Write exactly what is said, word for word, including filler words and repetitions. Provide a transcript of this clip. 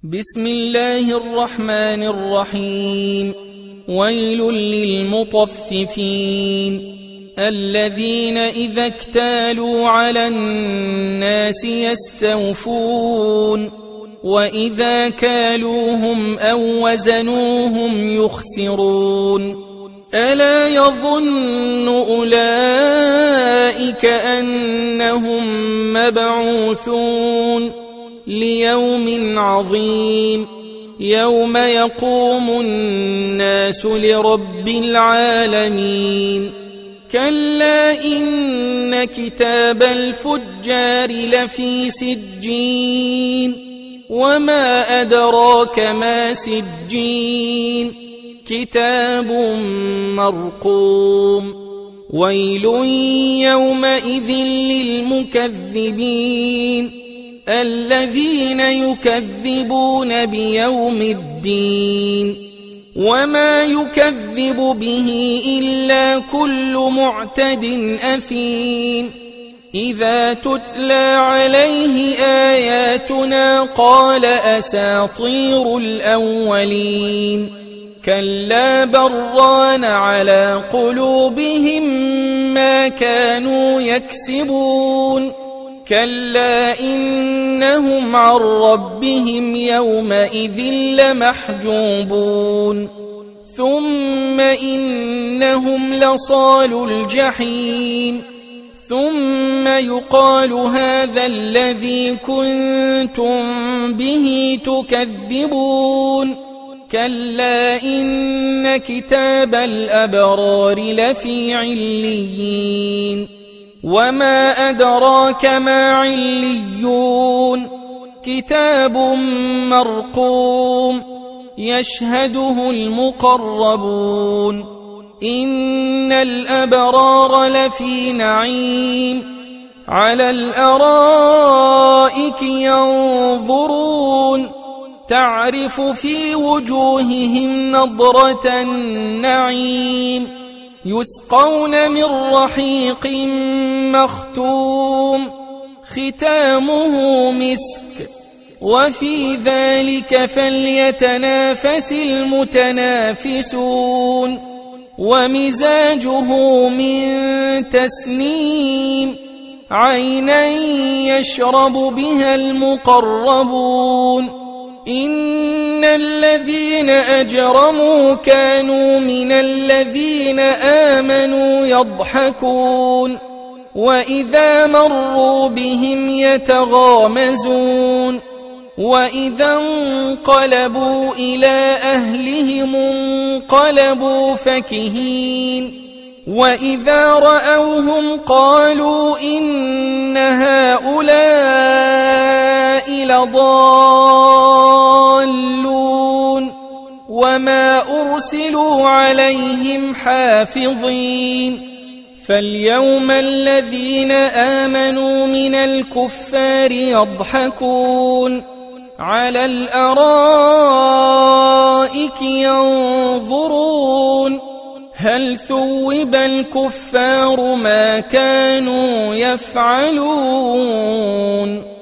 بسم الله الرحمن الرحيم. ويل للمطففين الذين إذا اكتالوا على الناس يستوفون وإذا كالوهم أو وزنوهم يخسرون. ألا يظن أولئك أنهم مبعوثون ليوم عظيم يوم يقوم الناس لرب العالمين. كلا إن كتاب الفجار لفي سجين وما أدراك ما سجين كتاب مرقوم. ويل يومئذ للمكذبين الذين يكذبون بيوم الدين وما يكذب به إلا كل معتد أثيم. إذا تتلى عليه آياتنا قال أساطير الأولين. كلا بران على قلوبهم ما كانوا يكسبون. كلا إنهم عن ربهم يومئذ لمحجوبون. ثم إنهم لصالوا الجحيم. ثم يقال هذا الذي كنتم به تكذبون. كلا إن كتاب الأبرار لفي عليين وما أدراك ما عليون كتاب مرقوم يشهده المقربون. إن الأبرار لفي نعيم على الأرائك ينظرون تعرف في وجوههم نضرة النعيم يسقون من رحيق مختوم ختامه مسك وفي ذلك فليتنافس المتنافسون. ومزاجه من تسنيم عينا يشرب بها المقربون. إن الذين أجرموا كانوا من الذين آمنوا يضحكون وإذا مروا بهم يتغامزون. وإذا انقلبوا إلى أهلهم انقلبوا فكهين. وإذا رأوهم قالوا إن هؤلاء لضالون وما أرسلوا عليهم حافظين. فاليوم الذين آمنوا من الكفار يضحكون على الأرائك ينظرون هل ثوب الكفار ما كانوا يفعلون.